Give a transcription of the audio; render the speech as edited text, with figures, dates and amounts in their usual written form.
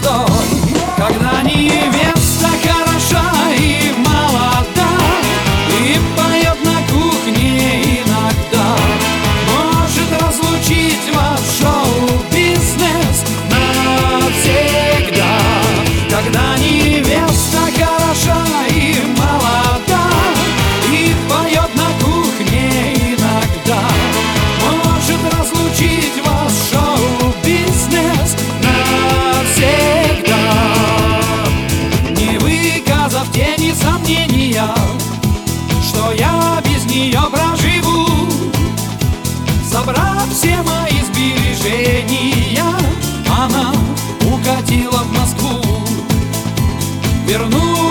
звездой. Когда невеста хороша и молода и поет на кухне иногда, может разлучить ваш шоу-бизнес навсегда. Когда невеста хороша и молода и поет на кухне иногда, может разлучить ваш шоу-бизнес навсегда. Не выказав тени сомнения, что я без нее проживу, собрав все мои сбережения, она укатила в Москву. Верну